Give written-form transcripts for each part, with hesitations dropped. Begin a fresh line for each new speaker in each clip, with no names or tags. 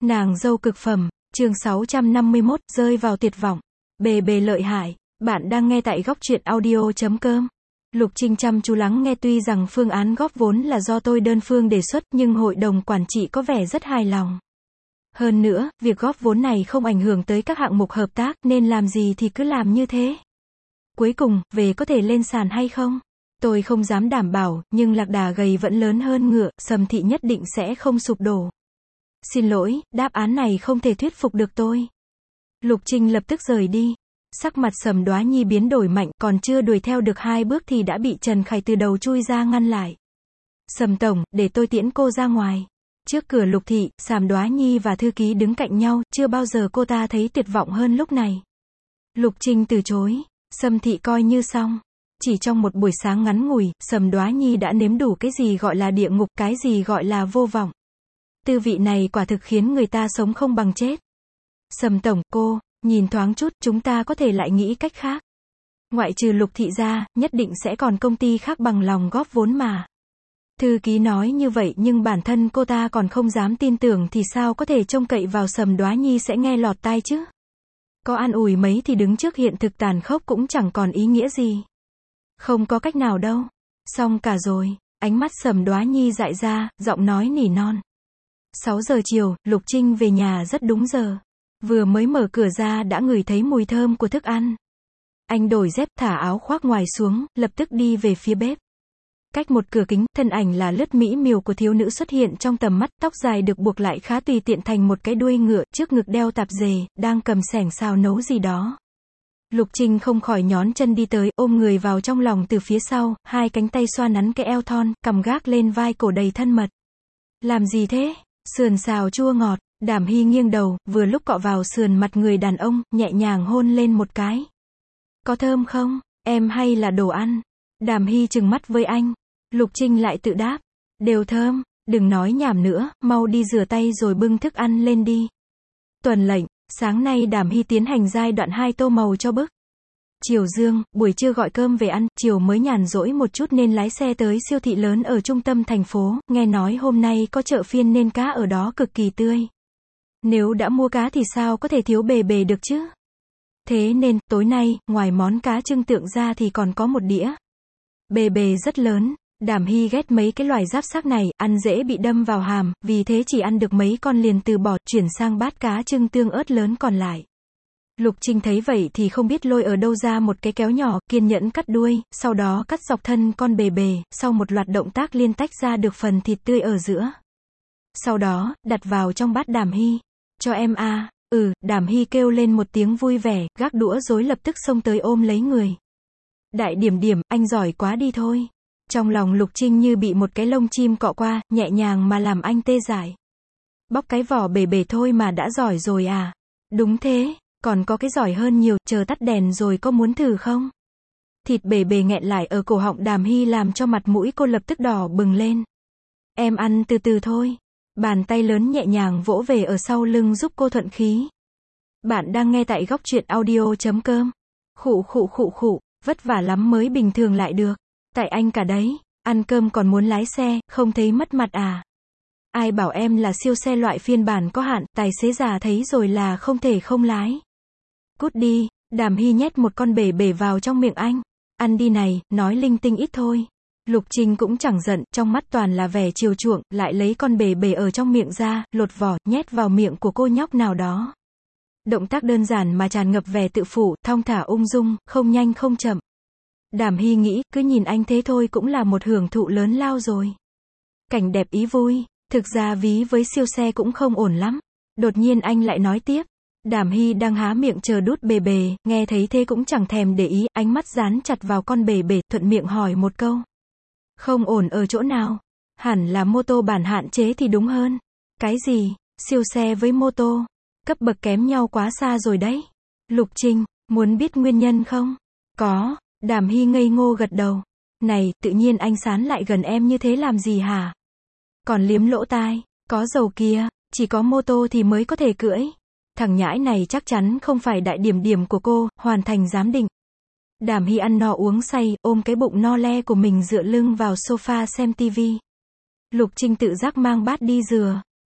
Nàng dâu cực phẩm, chương 651, rơi vào tuyệt vọng. Bề bề lợi hại, bạn đang nghe tại góc truyện audio.com. Lục Trinh chăm chú lắng nghe, tuy rằng phương án góp vốn là do tôi đơn phương đề xuất nhưng hội đồng quản trị có vẻ rất hài lòng. Hơn nữa, việc góp vốn này không ảnh hưởng tới các hạng mục hợp tác nên làm gì thì cứ làm như thế. Cuối cùng, về có thể lên sàn hay không? Tôi không dám đảm bảo, nhưng lạc đà gầy vẫn lớn hơn ngựa, Sầm Thị nhất định sẽ không sụp đổ. Xin lỗi, đáp án này không thể thuyết phục được tôi. Lục Trinh lập tức rời đi. Sắc mặt Sầm Đoá Nhi biến đổi mạnh, còn chưa đuổi theo được 2 bước thì đã bị Trần Khải từ đầu chui ra ngăn lại. Sầm tổng, để tôi tiễn cô ra ngoài. Trước cửa Lục Thị, Sầm Đoá Nhi và thư ký đứng cạnh nhau, chưa bao giờ cô ta thấy tuyệt vọng hơn lúc này. Lục Trinh từ chối. Sầm Thị coi như xong. Chỉ trong một buổi sáng ngắn ngủi, Sầm Đoá Nhi đã nếm đủ cái gì gọi là địa ngục, cái gì gọi là vô vọng. Tư vị này quả thực khiến người ta sống không bằng chết. Sầm tổng, cô, nhìn thoáng chút, chúng ta có thể lại nghĩ cách khác. Ngoại trừ Lục Thị ra, nhất định sẽ còn công ty khác bằng lòng góp vốn mà. Thư ký nói như vậy nhưng bản thân cô ta còn không dám tin tưởng thì sao có thể trông cậy vào Sầm Đoá Nhi sẽ nghe lọt tai chứ. Có an ủi mấy thì đứng trước hiện thực tàn khốc cũng chẳng còn ý nghĩa gì. Không có cách nào đâu. Xong cả rồi. Ánh mắt Sầm Đoá Nhi dại ra, giọng nói nỉ non. 6 giờ chiều, Lục Trinh về nhà rất đúng giờ. Vừa mới mở cửa ra đã ngửi thấy mùi thơm của thức ăn. Anh đổi dép, thả áo khoác ngoài xuống, lập tức đi về phía bếp. Cách một cửa kính, thân ảnh là lướt mỹ miều của thiếu nữ xuất hiện trong tầm mắt, tóc dài được buộc lại khá tùy tiện thành một cái đuôi ngựa, trước ngực đeo tạp dề, đang cầm xẻng xào nấu gì đó. Lục Trinh không khỏi nhón chân đi tới, ôm người vào trong lòng từ phía sau, 2 cánh tay xoa nắn cái eo thon, cằm gác lên vai cổ đầy thân mật. Làm gì thế? Sườn xào chua ngọt. Đàm Hy nghiêng đầu, vừa lúc cọ vào sườn mặt người đàn ông, nhẹ nhàng hôn lên một cái. Có thơm không? Em hay là đồ ăn? Đàm Hy trừng mắt với anh. Lục Trinh lại tự đáp. Đều thơm, đừng nói nhảm nữa, mau đi rửa tay rồi bưng thức ăn lên đi. Tuần lệnh, sáng nay Đàm Hy tiến hành giai đoạn 2 tô màu cho bức. Chiều dương, buổi trưa gọi cơm về ăn, chiều mới nhàn rỗi một chút nên lái xe tới siêu thị lớn ở trung tâm thành phố, nghe nói hôm nay có chợ phiên nên cá ở đó cực kỳ tươi. Nếu đã mua cá thì sao có thể thiếu bề bề được chứ? Thế nên, tối nay, ngoài món cá trưng tượng ra thì còn có một đĩa. Bề bề rất lớn, Đàm Hy ghét mấy cái loài giáp xác này, ăn dễ bị đâm vào hàm, vì thế chỉ ăn được mấy con liền từ bỏ, chuyển sang bát cá trưng tương ớt lớn còn lại. Lục Trinh thấy vậy thì không biết lôi ở đâu ra một cái kéo nhỏ, kiên nhẫn cắt đuôi, sau đó cắt dọc thân con bề bề, sau một loạt động tác liên tách ra được phần thịt tươi ở giữa. Sau đó, đặt vào trong bát Đàm Hy. Cho em à, Đàm Hy kêu lên một tiếng vui vẻ, gác đũa rối lập tức xông tới ôm lấy người. Đại điểm điểm, anh giỏi quá đi thôi. Trong lòng Lục Trinh như bị một cái lông chim cọ qua, nhẹ nhàng mà làm anh tê dại. Bóc cái vỏ bề bề thôi mà đã giỏi rồi à? Đúng thế, còn có cái giỏi hơn nhiều, chờ tắt đèn rồi có muốn thử không? Thịt bề bề nghẹn lại ở cổ họng Đàm Hy làm cho mặt mũi cô lập tức đỏ bừng lên. Em ăn từ từ thôi. Bàn tay lớn nhẹ nhàng vỗ về ở sau lưng giúp cô thuận khí. Bạn đang nghe tại góc truyện audio.com. Khụ, vất vả lắm mới bình thường lại được. Tại anh cả đấy, ăn cơm còn muốn lái xe, không thấy mất mặt à? Ai bảo em là siêu xe loại phiên bản có hạn, tài xế già thấy rồi là không thể không lái. Cút đi, Đàm Hy nhét một con bể bể vào trong miệng anh. Ăn đi này, nói linh tinh ít thôi. Lục Trinh cũng chẳng giận, trong mắt toàn là vẻ chiều chuộng, lại lấy con bể bể ở trong miệng ra, lột vỏ, nhét vào miệng của cô nhóc nào đó. Động tác đơn giản mà tràn ngập vẻ tự phụ, thong thả ung dung, không nhanh không chậm. Đàm Hy nghĩ, cứ nhìn anh thế thôi cũng là một hưởng thụ lớn lao rồi. Cảnh đẹp ý vui, thực ra ví với siêu xe cũng không ổn lắm. Đột nhiên anh lại nói tiếp. Đàm Hy đang há miệng chờ đút bề bề, nghe thấy thế cũng chẳng thèm để ý, ánh mắt dán chặt vào con bể bể, thuận miệng hỏi một câu. Không ổn ở chỗ nào? Hẳn là mô tô bản hạn chế thì đúng hơn. Cái gì? Siêu xe với mô tô? Cấp bậc kém nhau quá xa rồi đấy. Lục Trinh, muốn biết nguyên nhân không? Có. Đàm Hy ngây ngô gật đầu. Này, tự nhiên anh sán lại gần em như thế làm gì hả? Còn liếm lỗ tai. Có dầu kia, chỉ có mô tô thì mới có thể cưỡi. Thằng nhãi này chắc chắn không phải đại điểm điểm của cô, hoàn thành giám định. Đàm Hy ăn no uống say, ôm cái bụng no le của mình dựa lưng vào sofa xem tivi. Lục Trinh tự giác mang bát đi rửa.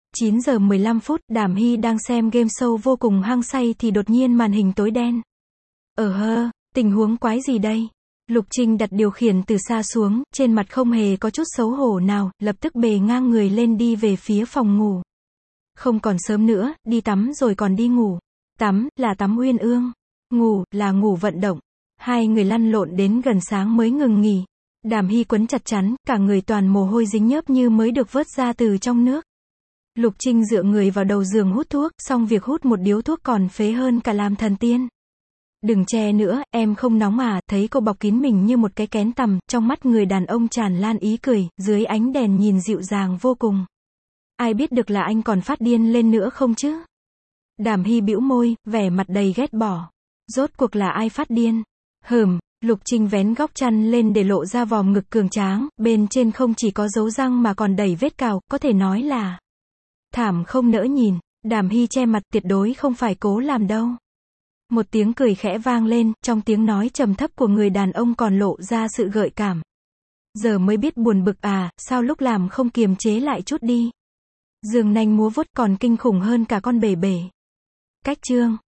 9 giờ 15 phút, Đàm Hy đang xem game show vô cùng hăng say thì đột nhiên màn hình tối đen. Tình huống quái gì đây? Lục Trinh đặt điều khiển từ xa xuống, trên mặt không hề có chút xấu hổ nào, lập tức bề ngang người lên đi về phía phòng ngủ. Không còn sớm nữa, đi tắm rồi còn đi ngủ. Tắm, là tắm uyên ương. Ngủ, là ngủ vận động. Hai người lăn lộn đến gần sáng mới ngừng nghỉ. Đàm Hy quấn chặt chắn, cả người toàn mồ hôi dính nhớp như mới được vớt ra từ trong nước. Lục Trinh dựa người vào đầu giường hút thuốc, xong việc hút một điếu thuốc còn phế hơn cả làm thần tiên. Đừng che nữa, em không nóng à, thấy cô bọc kín mình như một cái kén tằm, trong mắt người đàn ông tràn lan ý cười, dưới ánh đèn nhìn dịu dàng vô cùng. Ai biết được là anh còn phát điên lên nữa không chứ? Đàm Hy bĩu môi, vẻ mặt đầy ghét bỏ. Rốt cuộc là ai phát điên? Lục Trinh vén góc chăn lên để lộ ra vòm ngực cường tráng, bên trên không chỉ có dấu răng mà còn đầy vết cào, có thể nói là thảm không nỡ nhìn. Đàm Hy che mặt, tuyệt đối không phải cố làm đâu. Một tiếng cười khẽ vang lên, trong tiếng nói trầm thấp của người đàn ông còn lộ ra sự gợi cảm. Giờ mới biết buồn bực à, sao lúc làm không kiềm chế lại chút đi. Giường nanh múa vuốt còn kinh khủng hơn cả con bể bể. Cách chương